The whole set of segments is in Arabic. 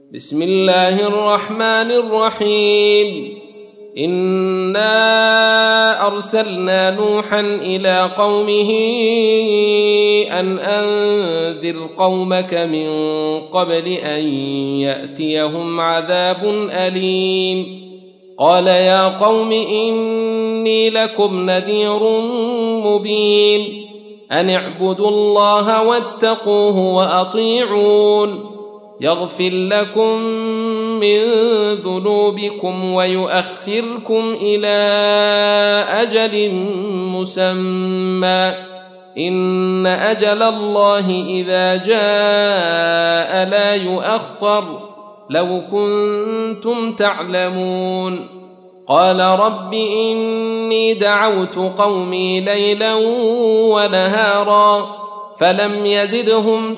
بسم الله الرحمن الرحيم. إنا أرسلنا نوحا إلى قومه أن أنذر قومك من قبل أن يأتيهم عذاب أليم. قال يا قوم إني لكم نذير مبين أن اعبدوا الله واتقوه وأطيعون يغفر لكم من ذنوبكم ويؤخركم إلى أجل مسمى إن أجل الله إذا جاء لا يؤخر لو كنتم تعلمون. قال رب إني دعوت قومي ليلا ونهارا فلم يزدهم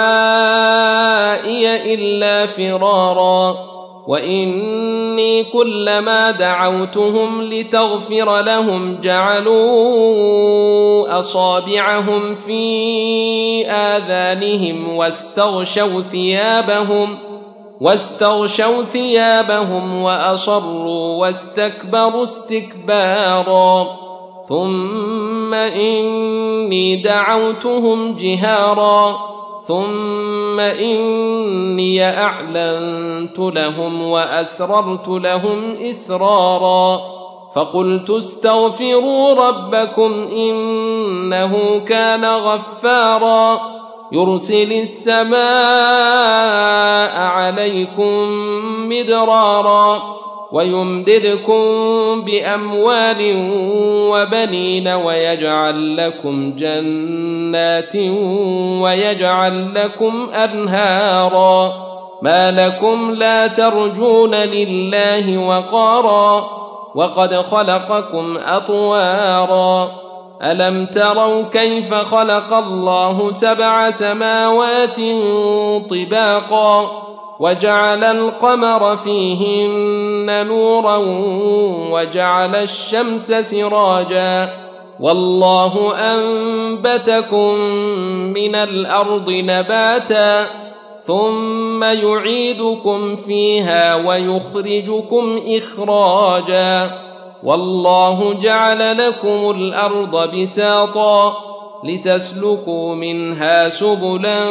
دعائي إلا فرارا وإني كلما دعوتهم لتغفر لهم جعلوا أصابعهم في آذانهم واستغشوا ثيابهم وأصروا واستكبروا استكبارا ثم إني دعوتهم جهارا ثم إني أعلنت لهم وأسررت لهم إسرارا فقلت استغفروا ربكم إنه كان غفارا يرسل السماء عليكم مدرارا ويمددكم بأموال وبنين ويجعل لكم جنات ويجعل لكم أنهارا ما لكم لا ترجون لله وقارا وقد خلقكم أطوارا ألم تروا كيف خلق الله 7 سماوات طباقا وجعل القمر فيهن نورا وجعل الشمس سراجا والله أنبتكم من الأرض نباتا ثم يعيدكم فيها ويخرجكم إخراجا والله جعل لكم الأرض بساطا لتسلكوا منها سبلا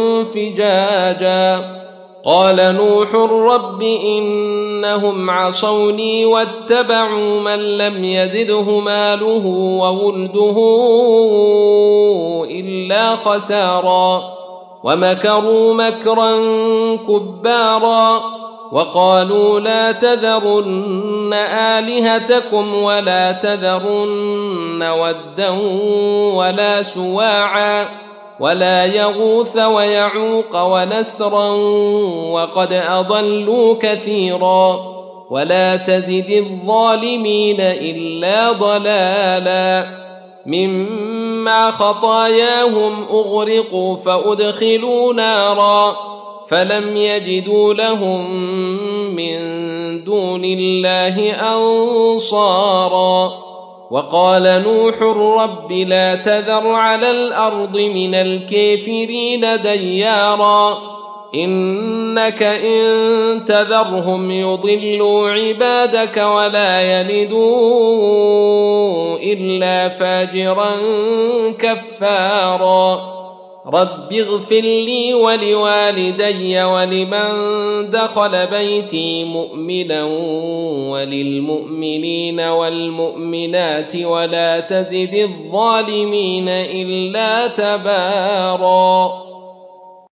فجاجا قال نوح رب إنهم عصوني واتبعوا من لم يزده ماله وولده إلا خسارا ومكروا مكرا كبارا وقالوا لا تذرن آلهتكم ولا تذرن ودا ولا سواعا ولا يغوث ويعوق ونسرا وقد أضلوا كثيرا ولا تزد الظالمين إلا ضلالا مما خطاياهم أغرقوا فأدخلوا نارا فلم يجدوا لهم من دون الله أنصارا وقال نوح رب لا تذر على الأرض من الكافرين ديارا إنك إن تذرهم يضلوا عبادك ولا يلدوا إلا فاجرا كفارا رب اغفر لي ولوالدي ولمن دخل بيتي مؤمنا وللمؤمنين والمؤمنات ولا تزد الظالمين إلا تبارا.